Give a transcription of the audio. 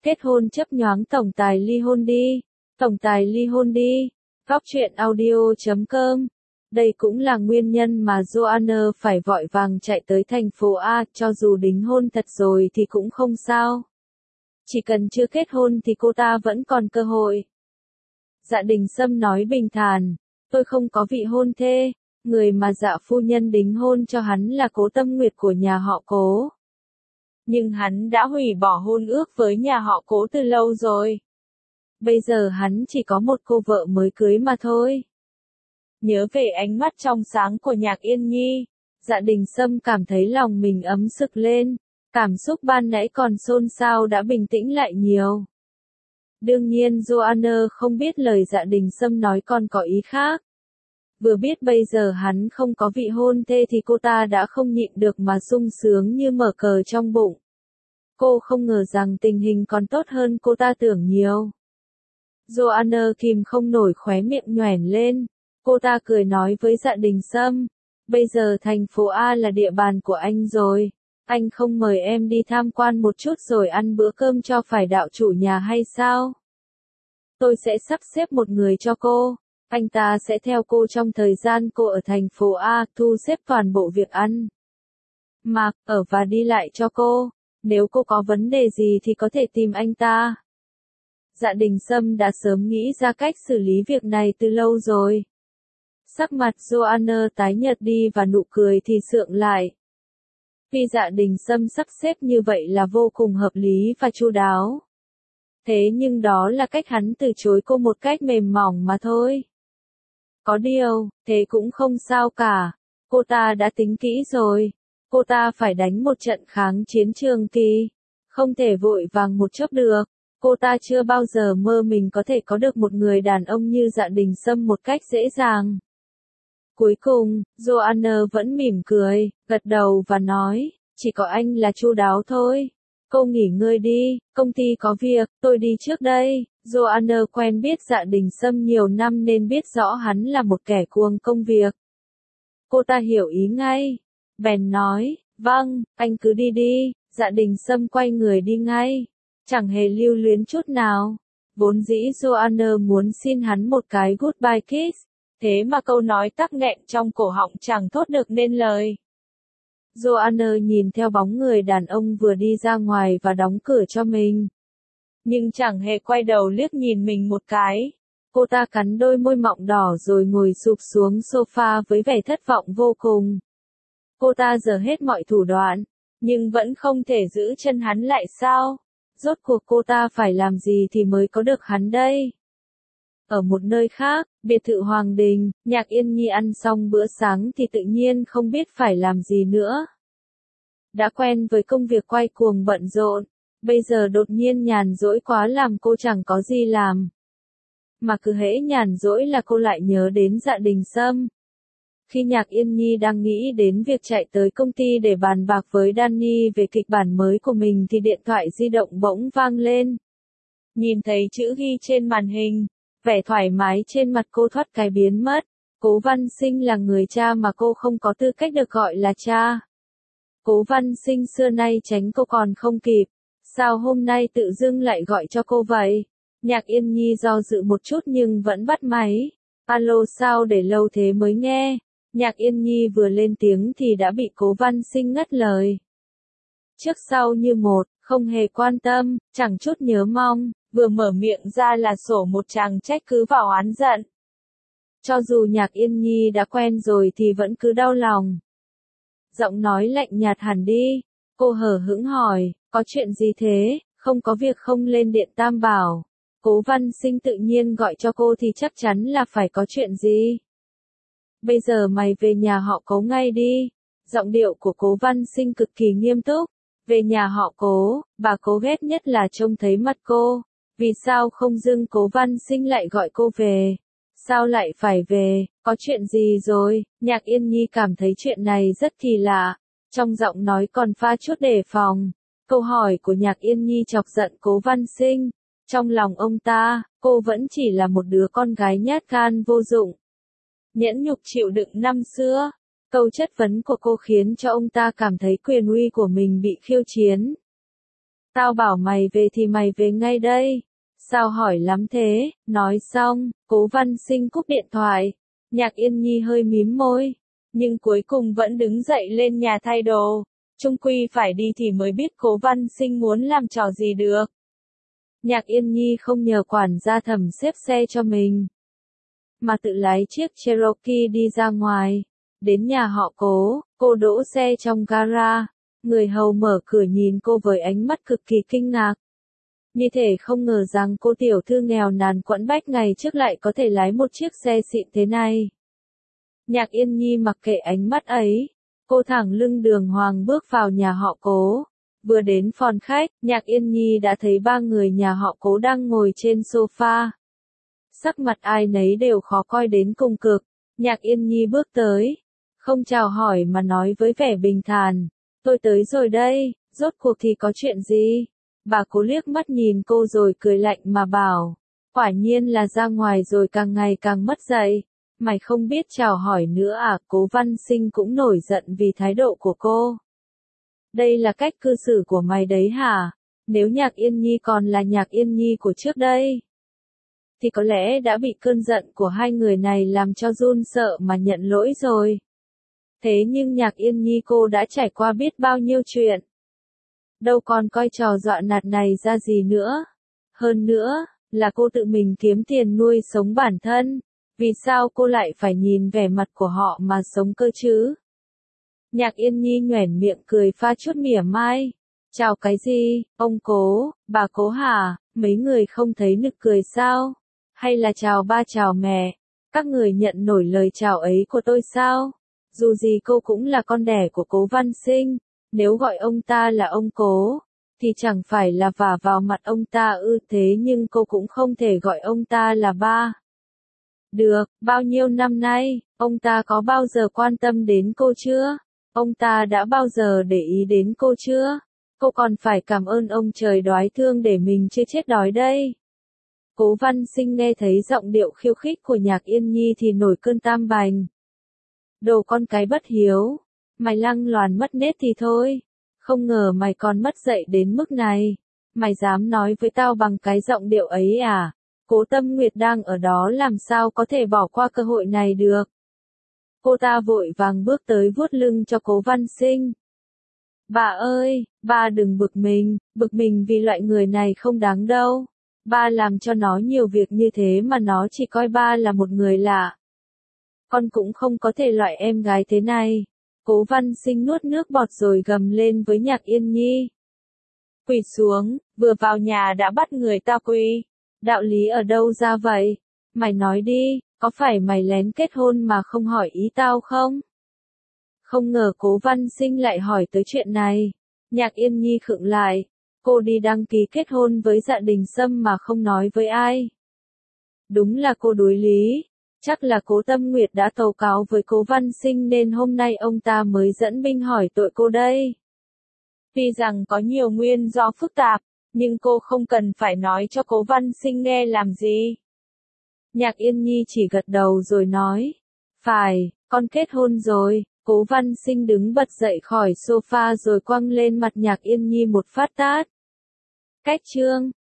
Kết hôn chấp nhoáng tổng tài ly hôn đi. Tổng tài ly hôn đi. Góc truyện audio.com. Đây cũng là nguyên nhân mà Joanna phải vội vàng chạy tới thành phố A, cho dù đính hôn thật rồi thì cũng không sao. Chỉ cần chưa kết hôn thì cô ta vẫn còn cơ hội. Dạ Đình Sâm nói bình thản, tôi không có vị hôn thê, người mà dạ phu nhân đính hôn cho hắn là Cố Tâm Nguyệt của nhà họ Cố. Nhưng hắn đã hủy bỏ hôn ước với nhà họ Cố từ lâu rồi. Bây giờ hắn chỉ có một cô vợ mới cưới mà thôi. Nhớ về ánh mắt trong sáng của Nhạc Yên Nhi, Dạ Đình Sâm cảm thấy lòng mình ấm sực lên, cảm xúc ban nãy còn xôn xao đã bình tĩnh lại nhiều. Đương nhiên Joanna không biết lời Dạ Đình Sâm nói còn có ý khác. Vừa biết bây giờ hắn không có vị hôn thê thì cô ta đã không nhịn được mà sung sướng như mở cờ trong bụng. Cô không ngờ rằng tình hình còn tốt hơn cô ta tưởng nhiều. Joanna kìm không nổi khóe miệng nhoẻn lên. Cô ta cười nói với Dạ Đình Sâm, bây giờ thành phố A là địa bàn của anh rồi. Anh không mời em đi tham quan một chút rồi ăn bữa cơm cho phải đạo chủ nhà hay sao? Tôi sẽ sắp xếp một người cho cô. Anh ta sẽ theo cô trong thời gian cô ở thành phố A, thu xếp toàn bộ việc ăn, mặc, ở và đi lại cho cô. Nếu cô có vấn đề gì thì có thể tìm anh ta. Dạ Đình Sâm đã sớm nghĩ ra cách xử lý việc này từ lâu rồi. Sắc mặt Joanna tái nhợt đi và nụ cười thì sượng lại. Vì Dạ Đình Sâm sắp xếp như vậy là vô cùng hợp lý và chu đáo. Thế nhưng đó là cách hắn từ chối cô một cách mềm mỏng mà thôi. Có điều, thế cũng không sao cả. Cô ta đã tính kỹ rồi. Cô ta phải đánh một trận kháng chiến trường kỳ. Không thể vội vàng một chốc được. Cô ta chưa bao giờ mơ mình có thể có được một người đàn ông như Dạ Đình Sâm một cách dễ dàng. Cuối cùng, Joanna vẫn mỉm cười, gật đầu và nói, chỉ có anh là chu đáo thôi. Cô nghỉ ngơi đi, công ty có việc, tôi đi trước đây. Joanna quen biết Dạ Đình Sâm nhiều năm nên biết rõ hắn là một kẻ cuồng công việc. Cô ta hiểu ý ngay. Bèn nói, vâng, anh cứ đi đi. Dạ Đình Sâm quay người đi ngay. Chẳng hề lưu luyến chút nào. Vốn dĩ Joanna muốn xin hắn một cái goodbye kiss. Thế mà câu nói tắc nghẹn trong cổ họng chẳng thốt được nên lời. Joanna nhìn theo bóng người đàn ông vừa đi ra ngoài và đóng cửa cho mình. Nhưng chẳng hề quay đầu liếc nhìn mình một cái. Cô ta cắn đôi môi mọng đỏ rồi ngồi sụp xuống sofa với vẻ thất vọng vô cùng. Cô ta giở hết mọi thủ đoạn, nhưng vẫn không thể giữ chân hắn lại sao? Rốt cuộc cô ta phải làm gì thì mới có được hắn đây? Ở một nơi khác, biệt thự Hoàng Đình, Nhạc Yên Nhi ăn xong bữa sáng thì tự nhiên không biết phải làm gì nữa. Đã quen với công việc quay cuồng bận rộn, bây giờ đột nhiên nhàn rỗi quá làm cô chẳng có gì làm. Mà cứ hễ nhàn rỗi là cô lại nhớ đến Dạ Đình Sâm. Khi Nhạc Yên Nhi đang nghĩ đến việc chạy tới công ty để bàn bạc với Danny về kịch bản mới của mình thì điện thoại di động bỗng vang lên. Nhìn thấy chữ ghi trên màn hình, vẻ thoải mái trên mặt cô thoát cái biến mất. Cố Văn Sinh là người cha mà cô không có tư cách được gọi là cha. Cố Văn Sinh xưa nay tránh cô còn không kịp. Sao hôm nay tự dưng lại gọi cho cô vậy? Nhạc Yên Nhi do dự một chút nhưng vẫn bắt máy. Alo, sao để lâu thế mới nghe? Nhạc Yên Nhi vừa lên tiếng thì đã bị Cố Văn Sinh ngắt lời. Trước sau như một, không hề quan tâm, chẳng chút nhớ mong, vừa mở miệng ra là sổ một tràng trách cứ vào oán giận. Cho dù Nhạc Yên Nhi đã quen rồi thì vẫn cứ đau lòng. Giọng nói lạnh nhạt hẳn đi, cô hờ hững hỏi, có chuyện gì thế? Không có việc không lên điện Tam Bảo. Cố Văn Sinh tự nhiên gọi cho cô thì chắc chắn là phải có chuyện gì. Bây giờ mày về nhà họ Cố ngay đi. Giọng điệu của Cố Văn Sinh cực kỳ nghiêm túc. Về nhà họ Cố, bà Cố ghét nhất là trông thấy mặt cô. Vì sao không dưng Cố Văn Sinh lại gọi cô về? Sao lại phải về? Có chuyện gì rồi? Nhạc Yên Nhi cảm thấy chuyện này rất kỳ lạ. Trong giọng nói còn pha chút đề phòng. Câu hỏi của Nhạc Yên Nhi chọc giận Cố Văn Sinh. Trong lòng ông ta, cô vẫn chỉ là một đứa con gái nhát gan vô dụng. Nhẫn nhục chịu đựng năm xưa. Câu chất vấn của cô khiến cho ông ta cảm thấy quyền uy của mình bị khiêu chiến. Tao bảo mày về thì mày về ngay đây. Sao hỏi lắm thế? Nói xong, Cố Văn Sinh cúp điện thoại. Nhạc Yên Nhi hơi mím môi, nhưng cuối cùng vẫn đứng dậy lên nhà thay đồ. Chung quy phải đi thì mới biết Cố Văn Sinh muốn làm trò gì được. Nhạc Yên Nhi không nhờ quản gia Thẩm xếp xe cho mình, mà tự lái chiếc Cherokee đi ra ngoài. Đến nhà họ Cố, cô đỗ xe trong gara. Người hầu mở cửa nhìn cô với ánh mắt cực kỳ kinh ngạc. Như thể không ngờ rằng cô tiểu thư nghèo nàn quẫn bách ngày trước lại có thể lái một chiếc xe xịn thế này. Nhạc Yên Nhi mặc kệ ánh mắt ấy. Cô thẳng lưng đường hoàng bước vào nhà họ Cố. Vừa đến phòng khách, Nhạc Yên Nhi đã thấy ba người nhà họ Cố đang ngồi trên sofa. Sắc mặt ai nấy đều khó coi đến cùng cực. Nhạc Yên Nhi bước tới, không chào hỏi mà nói với vẻ bình thản. Tôi tới rồi đây, rốt cuộc thì có chuyện gì? Bà Cố liếc mắt nhìn cô rồi cười lạnh mà bảo. Quả nhiên là ra ngoài rồi càng ngày càng mất dạy. Mày không biết chào hỏi nữa à? Cố Văn Sinh cũng nổi giận vì thái độ của cô. Đây là cách cư xử của mày đấy hả? Nếu Nhạc Yên Nhi còn là Nhạc Yên Nhi của trước đây, thì có lẽ đã bị cơn giận của hai người này làm cho run sợ mà nhận lỗi rồi. Thế nhưng Nhạc Yên Nhi cô đã trải qua biết bao nhiêu chuyện. Đâu còn coi trò dọa nạt này ra gì nữa. Hơn nữa, là cô tự mình kiếm tiền nuôi sống bản thân. Vì sao cô lại phải nhìn vẻ mặt của họ mà sống cơ chứ? Nhạc Yên Nhi nhoẻn miệng cười pha chút mỉa mai. Chào cái gì, ông Cố, bà Cố hả? Mấy người không thấy nực cười sao? Hay là chào ba chào mẹ? Các người nhận nổi lời chào ấy của tôi sao? Dù gì cô cũng là con đẻ của Cố Văn Sinh. Nếu gọi ông ta là ông Cố, thì chẳng phải là vả vào mặt ông ta ư? Thế nhưng cô cũng không thể gọi ông ta là ba. Được, bao nhiêu năm nay, ông ta có bao giờ quan tâm đến cô chưa? Ông ta đã bao giờ để ý đến cô chưa? Cô còn phải cảm ơn ông trời đoái thương để mình chưa chết đói đây. Cố Văn Sinh nghe thấy giọng điệu khiêu khích của Nhạc Yên Nhi thì nổi cơn tam bành. Đồ con cái bất hiếu, mày lăng loàn mất nết thì thôi. Không ngờ mày còn mất dạy đến mức này. Mày dám nói với tao bằng cái giọng điệu ấy à? Cố Tâm Nguyệt đang ở đó làm sao có thể bỏ qua cơ hội này được. Cô ta vội vàng bước tới vuốt lưng cho Cố Văn Sinh. Bà ơi, ba đừng bực mình vì loại người này không đáng đâu. Ba làm cho nó nhiều việc như thế mà nó chỉ coi ba là một người lạ. Con cũng không có thể loại em gái thế này. Cố Văn Sinh nuốt nước bọt rồi gầm lên với Nhạc Yên Nhi. Quỳ xuống, vừa vào nhà đã bắt người ta quỳ. Đạo lý ở đâu ra vậy? Mày nói đi, có phải mày lén kết hôn mà không hỏi ý tao không? Không ngờ Cố Văn Sinh lại hỏi tới chuyện này. Nhạc Yên Nhi khựng lại. Cô đi đăng ký kết hôn với Dạ Đình Sâm mà không nói với ai. Đúng là cô đối lý. Chắc là Cố Tâm Nguyệt đã tố cáo với Cố Văn Sinh nên hôm nay ông ta mới dẫn binh hỏi tội cô đây. Tuy rằng có nhiều nguyên do phức tạp, nhưng cô không cần phải nói cho Cố Văn Sinh nghe làm gì. Nhạc Yên Nhi chỉ gật đầu rồi nói. Phải, con kết hôn rồi. Cố Văn Sinh đứng bật dậy khỏi sofa rồi quăng lên mặt Nhạc Yên Nhi một phát tát. Cách chương